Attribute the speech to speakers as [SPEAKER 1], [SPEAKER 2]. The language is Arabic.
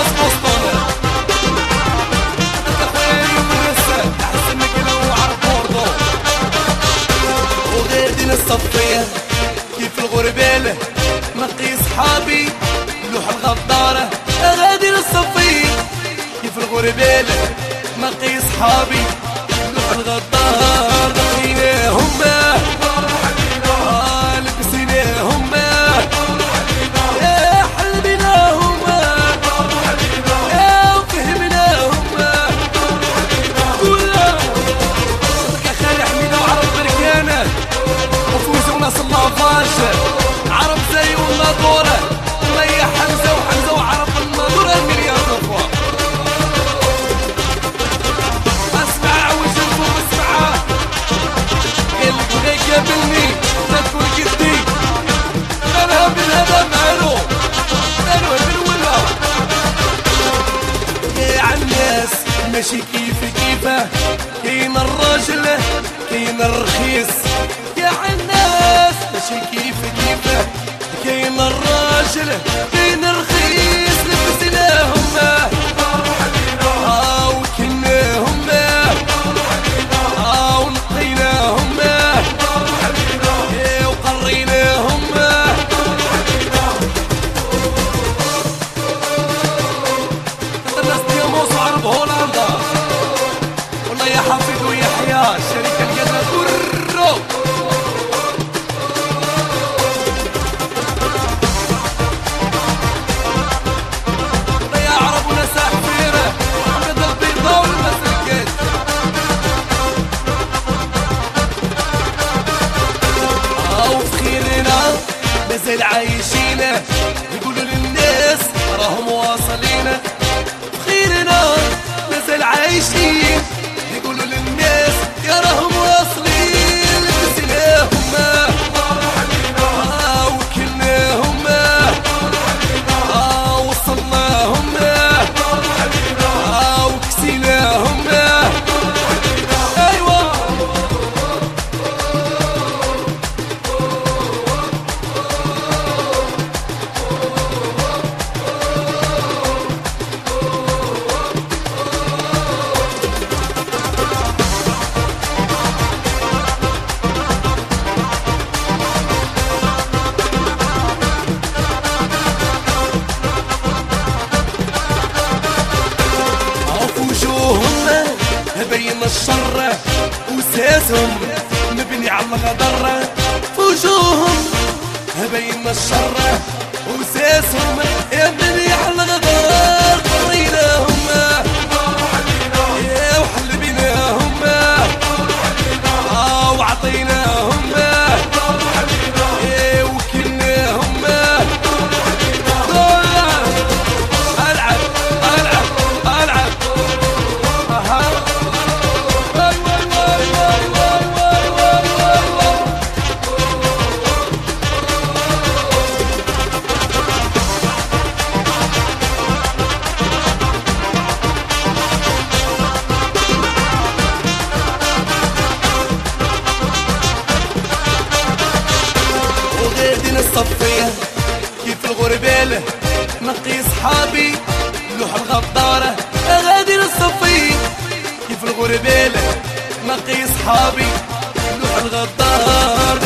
[SPEAKER 1] راس بوسطن اخويا من السد احسن مكلا وعرب بوردو وغادي نصفيه كيف الغربال نقي صحابي لوح الغدارة غادي نصفيه كيف الغربال نقي صحابي لوح الغدار لقيناهم لبسيناهم حلبناهم وفهمناهم كلها صدق يا خالي حميدة وعرب بركانة وفوز وناس اللافاج عرب زي والناظورة مليح حمزة وحمزة وعرب الناظورة المليار نفوة اسمع وجنبه اسمعه قلب غير قابلني تذكر جدي انا بالهدى مالو مالو بالولا يا عالناس ماشي كيف كيفه كاين الراجل كاين الرخيص يا عالناس ماشي كيف كيفه كاين الراجل كاين الرخيص لبسناهم وكلناهم ونقيناهم وقريناهم الناس دياموس وعرب هولندا والله يا حفيظ ويحيى الشركة القدرة كرو مازال عايشين يقولوا للناس راهم واصلين بخيرنا مازال عايشين يقولوا للناس يا راهم واصلين لبسناهم وكلناهم وصلناهم وكسيناهم ايوه بين الشر وساسهم مبني على الغدر وجوههم بين الشر وساسهم مبني على الغدر قريناهم وحلبناهم وعطيناهم وكلناهم العب العب العب الصفية كيف الغربال نقي صحابي لوح الغدارة غادي نصفيه كيف الغربال نقي صحابي لوح الغدار